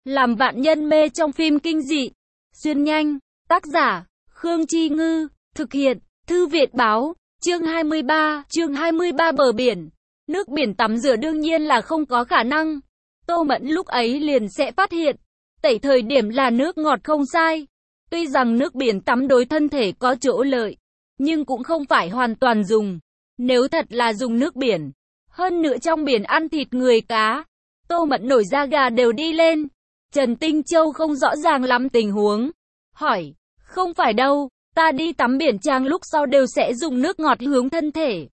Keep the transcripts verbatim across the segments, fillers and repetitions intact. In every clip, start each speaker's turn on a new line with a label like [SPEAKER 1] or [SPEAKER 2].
[SPEAKER 1] Làm vạn nhân mê trong phim kinh dị. Xuyên nhanh. Tác giả, Khương Chi Ngư. Thực hiện, Thư Việt Báo. Chương hai mươi ba. Chương hai mươi ba bờ biển. Nước biển tắm rửa đương nhiên là không có khả năng. Tô Mẫn lúc ấy liền sẽ phát hiện. Tẩy thời điểm là nước ngọt không sai. Tuy rằng nước biển tắm đối thân thể có chỗ lợi, nhưng cũng không phải hoàn toàn dùng. Nếu thật là dùng nước biển, hơn nữa trong biển ăn thịt người cá, Tô Mẫn nổi da gà đều đi lên. Trần Tinh Châu không rõ ràng lắm tình huống. Hỏi, không phải đâu, ta đi tắm biển trang lúc sau đều sẽ dùng nước ngọt hướng thân thể.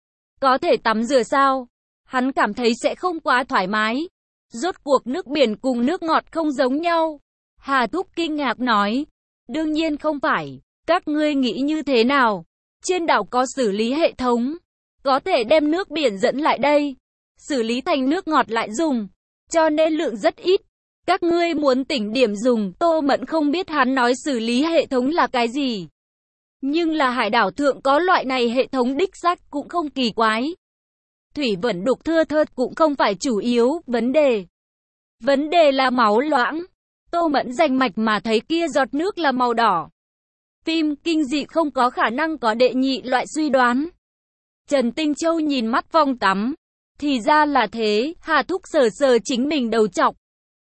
[SPEAKER 1] Có thể tắm rửa sao? Hắn cảm thấy sẽ không quá thoải mái. Rốt cuộc nước biển cùng nước ngọt không giống nhau. Hà Thúc kinh ngạc nói, đương nhiên không phải, các ngươi nghĩ như thế nào? Trên đảo có xử lý hệ thống, có thể đem nước biển dẫn lại đây, xử lý thành nước ngọt lại dùng, cho nên lượng rất ít. Các ngươi muốn tỉnh điểm dùng. Tô Mẫn không biết hắn nói xử lý hệ thống là cái gì. Nhưng là hải đảo thượng có loại này hệ thống đích xác cũng không kỳ quái. Thủy vẫn đục thưa thớt cũng không phải chủ yếu vấn đề. Vấn đề là máu loãng. Tô Mẫn rành mạch mà thấy kia giọt nước là màu đỏ. Phim kinh dị không có khả năng có đệ nhị loại suy đoán. Trần Tinh Châu nhìn mắt vòng tắm. Thì ra là thế. Hà Thúc sờ sờ chính mình đầu trọc,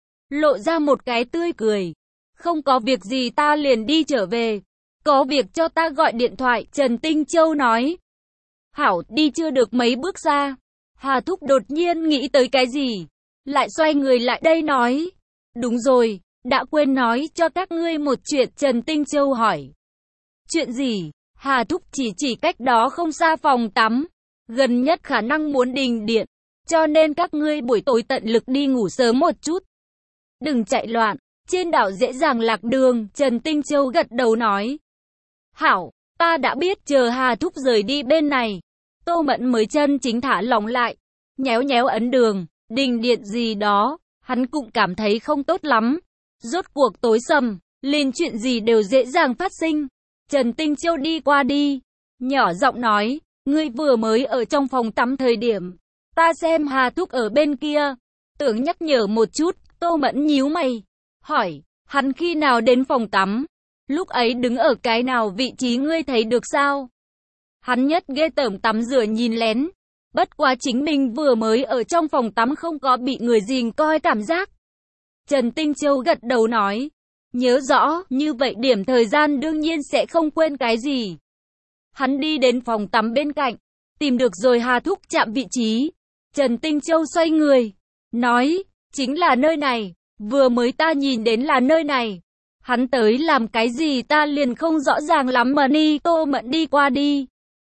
[SPEAKER 1] lộ ra một cái tươi cười. Không có việc gì ta liền đi trở về. Có việc cho ta gọi điện thoại. Trần Tinh Châu nói. Hảo, đi chưa được mấy bước ra, Hà Thúc đột nhiên nghĩ tới cái gì, lại xoay người lại đây nói. Đúng rồi, đã quên nói cho các ngươi một chuyện. Trần Tinh Châu hỏi. Chuyện gì? Hà Thúc chỉ chỉ cách đó không xa phòng tắm. Gần nhất khả năng muốn đình điện, cho nên các ngươi buổi tối tận lực đi ngủ sớm một chút. Đừng chạy loạn, trên đảo dễ dàng lạc đường. Trần Tinh Châu gật đầu nói. Hảo, ta đã biết. Chờ Hà Thúc rời đi bên này, Tô Mẫn mới chân chính thả lỏng lại. Nhéo nhéo ấn đường, đình điện gì đó, hắn cũng cảm thấy không tốt lắm. Rốt cuộc tối sầm, liền chuyện gì đều dễ dàng phát sinh. Trần Tinh Châu đi qua đi, nhỏ giọng nói, ngươi vừa mới ở trong phòng tắm thời điểm, ta xem Hà Thúc ở bên kia, tưởng nhắc nhở một chút. Tô Mẫn nhíu mày, hỏi, hắn khi nào đến phòng tắm? Lúc ấy đứng ở cái nào vị trí ngươi thấy được sao? Hắn nhất ghê tởm tắm rửa nhìn lén. Bất quá chính mình vừa mới ở trong phòng tắm không có bị người dình coi cảm giác. Trần Tinh Châu gật đầu nói. Nhớ rõ, như vậy điểm thời gian đương nhiên sẽ không quên cái gì. Hắn đi đến phòng tắm bên cạnh, tìm được rồi Hà Thúc chạm vị trí. Trần Tinh Châu xoay người, nói, chính là nơi này, vừa mới ta nhìn đến là nơi này. Hắn tới làm cái gì ta liền không rõ ràng lắm mà ni. Tô Mẫn đi qua đi.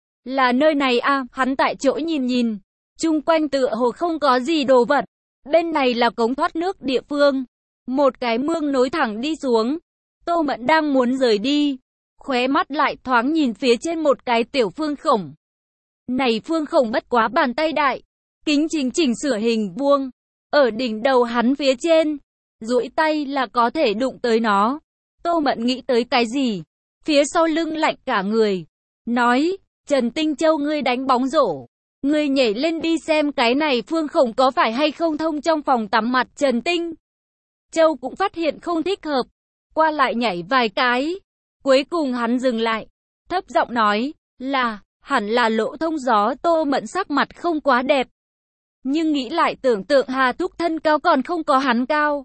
[SPEAKER 1] Là nơi này à? Hắn tại chỗ nhìn nhìn, chung quanh tựa hồ không có gì đồ vật. Bên này là cống thoát nước địa phương, một cái mương nối thẳng đi xuống. Tô Mẫn đang muốn rời đi, khóe mắt lại thoáng nhìn phía trên một cái tiểu phương khổng. Này phương khổng bất quá bàn tay đại, kính chính chỉnh sửa hình vuông, ở đỉnh đầu hắn phía trên, duỗi tay là có thể đụng tới nó. Tô Mẫn nghĩ tới cái gì, phía sau lưng lạnh cả người, nói, Trần Tinh Châu ngươi đánh bóng rổ, ngươi nhảy lên đi xem cái này phương khổng có phải hay không thông trong phòng tắm. Mặt Trần Tinh Châu cũng phát hiện không thích hợp, qua lại nhảy vài cái, cuối cùng hắn dừng lại, thấp giọng nói, là, hẳn là lỗ thông gió. Tô Mẫn sắc mặt không quá đẹp, nhưng nghĩ lại tưởng tượng Hà Thúc thân cao còn không có hắn cao,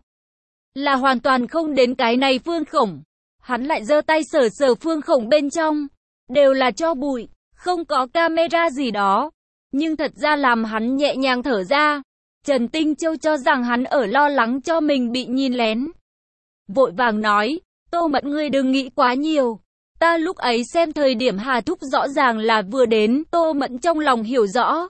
[SPEAKER 1] là hoàn toàn không đến cái này phương khổng. Hắn lại giơ tay sờ sờ phương khổng bên trong, đều là tro bụi, không có camera gì đó, nhưng thật ra làm hắn nhẹ nhàng thở ra. Trần Tinh Châu cho rằng hắn ở lo lắng cho mình bị nhìn lén, vội vàng nói, Tô Mẫn ngươi đừng nghĩ quá nhiều, ta lúc ấy xem thời điểm Hà Thúc rõ ràng là vừa đến. Tô Mẫn trong lòng hiểu rõ,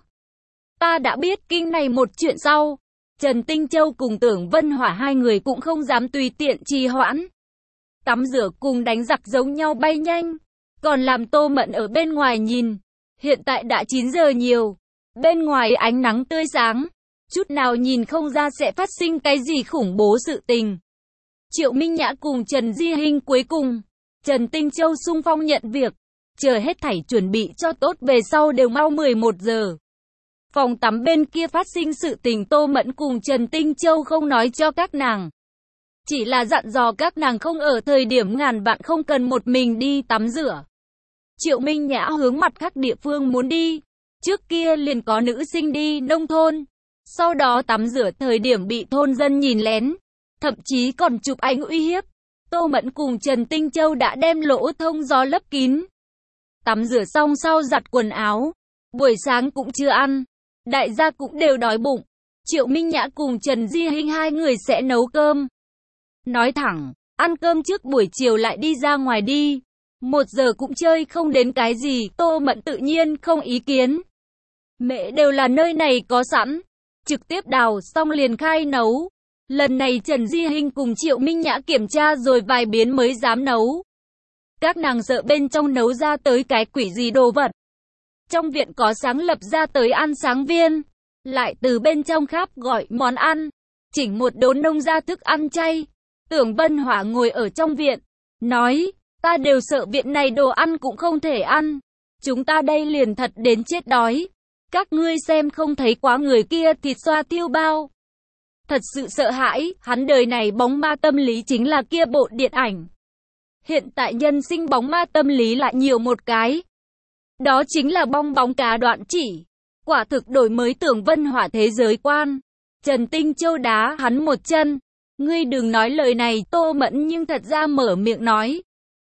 [SPEAKER 1] ta đã biết kinh này một chuyện sau. Trần Tinh Châu cùng Tưởng Vân Hỏa hai người cũng không dám tùy tiện trì hoãn, tắm rửa cùng đánh giặc giống nhau bay nhanh, còn làm Tô Mẫn ở bên ngoài nhìn. Hiện tại đã chín giờ nhiều, bên ngoài ánh nắng tươi sáng, chút nào nhìn không ra sẽ phát sinh cái gì khủng bố sự tình. Triệu Minh Nhã cùng Trần Di Hinh cuối cùng, Trần Tinh Châu xung phong nhận việc, chờ hết thảy chuẩn bị cho tốt về sau đều mau mười một giờ. Phòng tắm bên kia phát sinh sự tình Tô Mẫn cùng Trần Tinh Châu không nói cho các nàng. chỉ là dặn dò các nàng không ở thời điểm ngàn vạn không cần một mình đi tắm rửa. Triệu Minh Nhã hướng mặt khác địa phương muốn đi. Trước kia liền có nữ sinh đi nông thôn, sau đó tắm rửa thời điểm bị thôn dân nhìn lén, thậm chí còn chụp ảnh uy hiếp. Tô Mẫn cùng Trần Tinh Châu đã đem lỗ thông gió lấp kín. Tắm rửa xong sau giặt quần áo, buổi sáng cũng chưa ăn, đại gia cũng đều đói bụng. Triệu Minh Nhã cùng Trần Di Hinh hai người sẽ nấu cơm. Nói thẳng, ăn cơm trước buổi chiều lại đi ra ngoài đi. Một giờ cũng chơi không đến cái gì, Tô Mẫn tự nhiên không ý kiến. Mẹ đều là nơi này có sẵn, trực tiếp đào xong liền khai nấu. Lần này Trần Di Hinh cùng Triệu Minh Nhã kiểm tra rồi vài biến mới dám nấu. Các nàng sợ bên trong nấu ra tới cái quỷ gì đồ vật. Trong viện có sáng lập ra tới ăn sáng viên, lại từ bên trong khắp gọi món ăn, chỉnh một đốn nông gia thức ăn chay. Tưởng Vân Hỏa ngồi ở trong viện, nói, ta đều sợ viện này đồ ăn cũng không thể ăn. Chúng ta đây liền thật đến chết đói. Các ngươi xem không thấy quá người kia thịt xoa tiêu bao. Thật sự sợ hãi, hắn đời này bóng ma tâm lý chính là kia bộ điện ảnh. Hiện tại nhân sinh bóng ma tâm lý lại nhiều một cái. Đó chính là bong bóng cá đoạn chỉ. Quả thực đổi mới Tưởng Vân Hỏa thế giới quan. Trần Tinh Châu đá hắn một chân. Ngươi đừng nói lời này, Tô Mẫn nhưng thật ra mở miệng nói.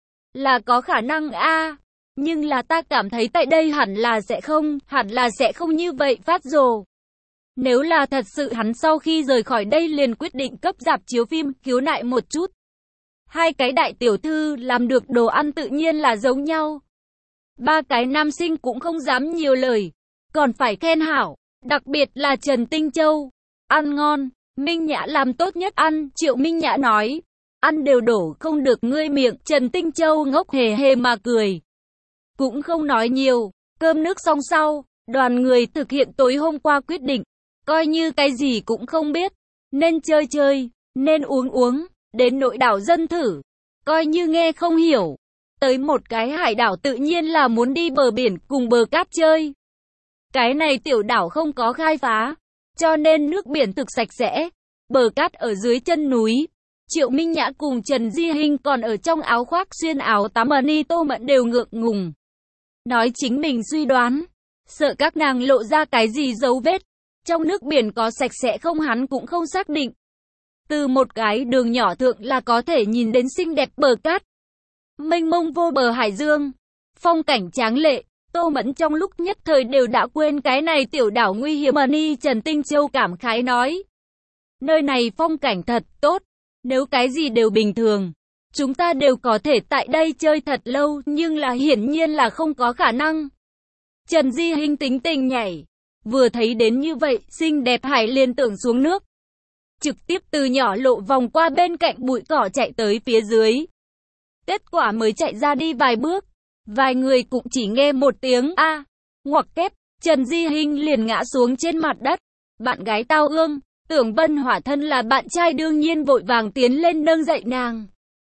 [SPEAKER 1] Là có khả năng a, nhưng là ta cảm thấy tại đây hẳn là sẽ không, hẳn là sẽ không như vậy phát rồ. Nếu là thật sự hắn sau khi rời khỏi đây liền quyết định cấp rạp chiếu phim, khiếu nại một chút. Hai cái đại tiểu thư làm được đồ ăn tự nhiên là giống nhau. Ba cái nam sinh cũng không dám nhiều lời, còn phải khen hảo, đặc biệt là Trần Tinh Châu. Ăn ngon, Minh Nhã làm tốt nhất ăn, Triệu Minh Nhã nói. Ăn đều đổ không được ngươi miệng, Trần Tinh Châu ngốc hề hề mà cười. Cũng không nói nhiều, cơm nước xong sau, đoàn người thực hiện tối hôm qua quyết định. Coi như cái gì cũng không biết, nên chơi chơi, nên uống uống, đến nội đảo dân thử. Coi như nghe không hiểu, tới một cái hải đảo tự nhiên là muốn đi bờ biển cùng bờ cát chơi. Cái này tiểu đảo không có khai phá, cho nên nước biển thực sạch sẽ, bờ cát ở dưới chân núi. Triệu Minh Nhã cùng Trần Di Hinh còn ở trong áo khoác xuyên áo tắm ở ni Tô Mẫn đều ngượng ngùng. Nói chính mình suy đoán, sợ các nàng lộ ra cái gì dấu vết. Trong nước biển có sạch sẽ không hắn cũng không xác định. Từ một cái đường nhỏ thượng là có thể nhìn đến xinh đẹp bờ cát. Mênh mông vô bờ hải dương, phong cảnh tráng lệ. Tô Mẫn trong lúc nhất thời đều đã quên cái này tiểu đảo nguy hiểm mà ni Trần Tinh Châu cảm khái nói. Nơi này phong cảnh thật tốt, nếu cái gì đều bình thường, chúng ta đều có thể tại đây chơi thật lâu, nhưng là hiển nhiên là không có khả năng. Trần Di Hinh tính tình nhảy, vừa thấy đến như vậy, xinh đẹp hải liền tưởng xuống nước. Trực tiếp từ nhỏ lộ vòng qua bên cạnh bụi cỏ chạy tới phía dưới. Kết quả mới chạy ra đi vài bước, vài người cũng chỉ nghe một tiếng a, ngoặc kép, Trần Di Hinh liền ngã xuống trên mặt đất. Bạn gái tao ương, Tưởng Vân Hỏa thân là bạn trai đương nhiên vội vàng tiến lên nâng dậy nàng.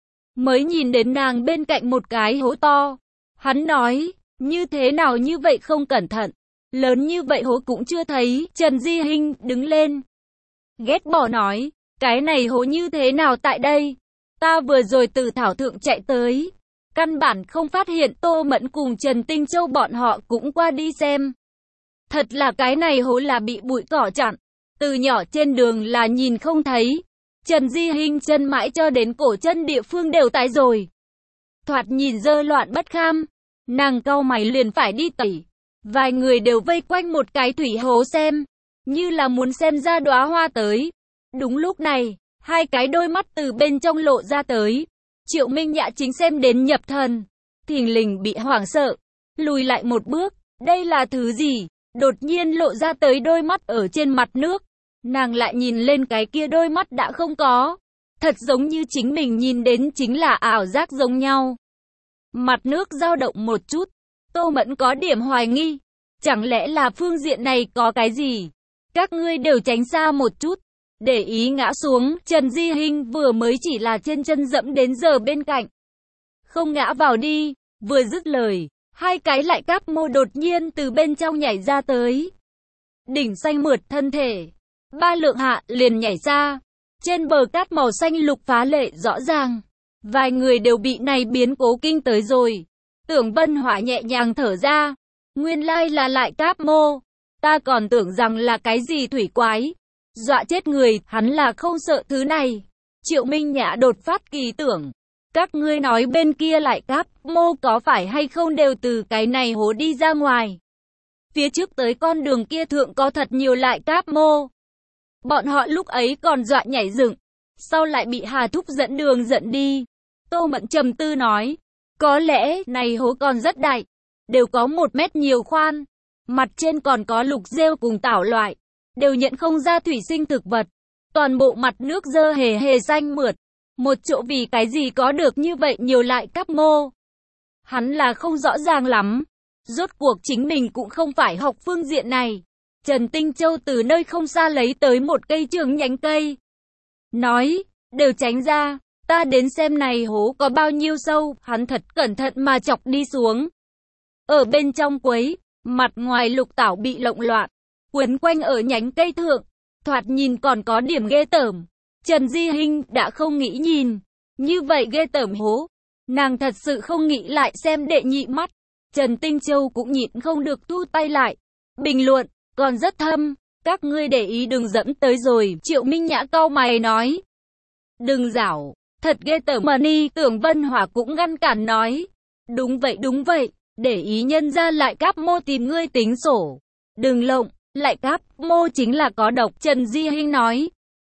[SPEAKER 1] Mới nhìn đến nàng bên cạnh một cái hố to. Hắn nói, như thế nào như vậy không cẩn thận. Lớn như vậy hố cũng chưa thấy. Trần Di Hinh đứng lên, ghét bỏ nói, cái này hố như thế nào tại đây? Ta vừa rồi từ thảo thượng chạy tới, căn bản không phát hiện. Tô Mẫn cùng Trần Tinh Châu bọn họ cũng qua đi xem. Thật là cái này hố là bị bụi cỏ chặn, từ nhỏ trên đường là nhìn không thấy. Trần Di Hinh chân mãi cho đến cổ chân địa phương đều tái rồi, thoạt nhìn dơ loạn bất kham. Nàng cau mày liền phải đi tẩy. Vài người đều vây quanh một cái thủy hố xem, như là muốn xem ra đóa hoa tới. Đúng lúc này, hai cái đôi mắt từ bên trong lộ ra tới. Triệu Minh Nhã chính xem đến nhập thần, thình lình bị hoảng sợ, lùi lại một bước. Đây là thứ gì? Đột nhiên lộ ra tới đôi mắt ở trên mặt nước. Nàng lại nhìn lên cái kia đôi mắt đã không có. Thật giống như chính mình nhìn đến chính là ảo giác giống nhau. Mặt nước dao động một chút. Tô Mẫn có điểm hoài nghi. Chẳng lẽ là phương diện này có cái gì? Các ngươi đều tránh xa một chút. Để ý ngã xuống. Trần Di Hinh vừa mới chỉ là trên chân dẫm đến giờ bên cạnh. Không ngã vào đi. Vừa dứt lời, hai cái lại cáp mô đột nhiên từ bên trong nhảy ra tới. Đỉnh xanh mượt thân thể, ba lượng hạ liền nhảy ra. Trên bờ cát màu xanh lục phá lệ rõ ràng. Vài người đều bị này biến cố kinh tới rồi. Tưởng Vân Hỏa nhẹ nhàng thở ra. Nguyên lai là lại Cáp Mô. Ta còn tưởng rằng là cái gì thủy quái. Dọa chết người, hắn là không sợ thứ này. Triệu Minh Nhã đột phát kỳ tưởng. Các ngươi nói bên kia lại Cáp Mô có phải hay không đều từ cái này hố đi ra ngoài. Phía trước tới con đường kia thượng có thật nhiều lại Cáp Mô. Bọn họ lúc ấy còn dọa nhảy dựng. Sau lại bị Hà Thúc dẫn đường dẫn đi. Tô Mẫn trầm tư nói. Có lẽ này hố còn rất đại. Đều có một mét nhiều khoan. Mặt trên còn có lục rêu cùng tảo loại. Đều nhận không ra thủy sinh thực vật. Toàn bộ mặt nước dơ hề hề xanh mượt. Một chỗ vì cái gì có được như vậy nhiều lại Cáp Mô. Hắn là không rõ ràng lắm. Rốt cuộc chính mình cũng không phải học phương diện này. Trần Tinh Châu từ nơi không xa lấy tới một cây trường nhánh cây. Nói, đều tránh ra, ta đến xem này hố có bao nhiêu sâu, hắn thật cẩn thận mà chọc đi xuống. Ở bên trong quấy, mặt ngoài lục tảo bị lộn loạn, quấn quanh ở nhánh cây thượng, thoạt nhìn còn có điểm ghê tởm. Trần Di Hinh đã không nghĩ nhìn, như vậy ghê tởm hố. Nàng thật sự không nghĩ lại xem đệ nhị mắt. Trần Tinh Châu cũng nhịn không được thu tay lại. Bình luận, còn rất thâm, các ngươi để ý đừng dẫm tới rồi. Triệu Minh Nhã cau mày nói. Đừng giảo, thật ghê tởm mà ni. Tưởng Vân Hỏa cũng ngăn cản nói. Đúng vậy đúng vậy, để ý nhân ra lại Cáp Mô tìm ngươi tính sổ. Đừng lộng, lại Cáp Mô chính là có độc. Trần Di Hinh nói.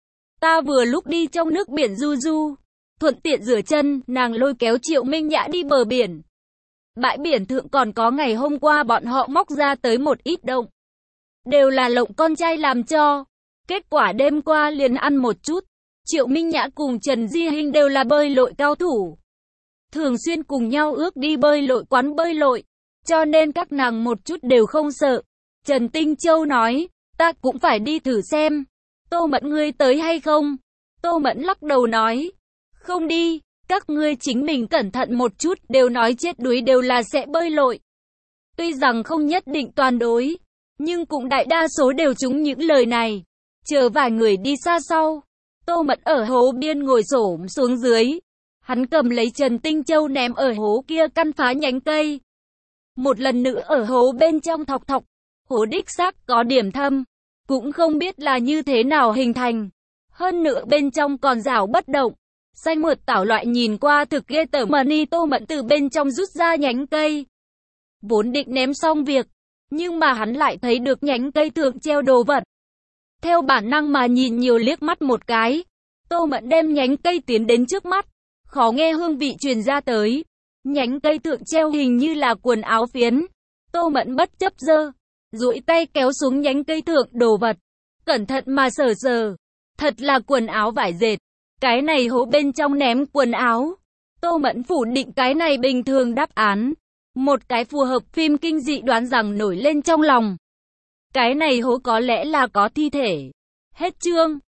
[SPEAKER 1] Ta vừa lúc đi trong nước biển du du, thuận tiện rửa chân, nàng lôi kéo Triệu Minh Nhã đi bờ biển. Bãi biển thượng còn có ngày hôm qua bọn họ móc ra tới một ít động. Đều là lộng con trai làm cho. Kết quả đêm qua liền ăn một chút. Triệu Minh Nhã cùng Trần Di Hinh đều là bơi lội cao thủ. Thường xuyên cùng nhau ước đi bơi lội quán bơi lội. Cho nên các nàng một chút đều không sợ. Trần Tinh Châu nói, ta cũng phải đi thử xem. Tô Mẫn ngươi tới hay không? Tô Mẫn lắc đầu nói, không đi, các ngươi chính mình cẩn thận một chút, đều nói chết đuối đều là sẽ bơi lội. Tuy rằng không nhất định toàn đối, nhưng cũng đại đa số đều trúng những lời này. Chờ vài người đi xa sau, Tô Mẫn ở hố biên ngồi xổm xuống dưới. Hắn cầm lấy Trần Tinh Châu ném ở hố kia căn phá nhánh cây. Một lần nữa ở hố bên trong thọc thọc, hố đích xác có điểm thâm. Cũng không biết là như thế nào hình thành. Hơn nữa bên trong còn rào bất động. Xanh mượt tảo loại nhìn qua thực ghê tởm mà ni. Tô Mẫn từ bên trong rút ra nhánh cây. Vốn định ném xong việc. Nhưng mà hắn lại thấy được nhánh cây thượng treo đồ vật. Theo bản năng mà nhìn nhiều liếc mắt một cái. Tô Mẫn đem nhánh cây tiến đến trước mắt. Khó nghe hương vị truyền ra tới. Nhánh cây thượng treo hình như là quần áo phiến. Tô Mẫn bất chấp giơ. Duỗi tay kéo xuống nhánh cây thượng đồ vật. Cẩn thận mà sờ sờ. Thật là quần áo vải dệt. Cái này hố bên trong ném quần áo. Tô Mẫn phủ định cái này bình thường đáp án. Một cái phù hợp phim kinh dị đoán rằng nổi lên trong lòng. Cái này hố có lẽ là có thi thể. Hết chương.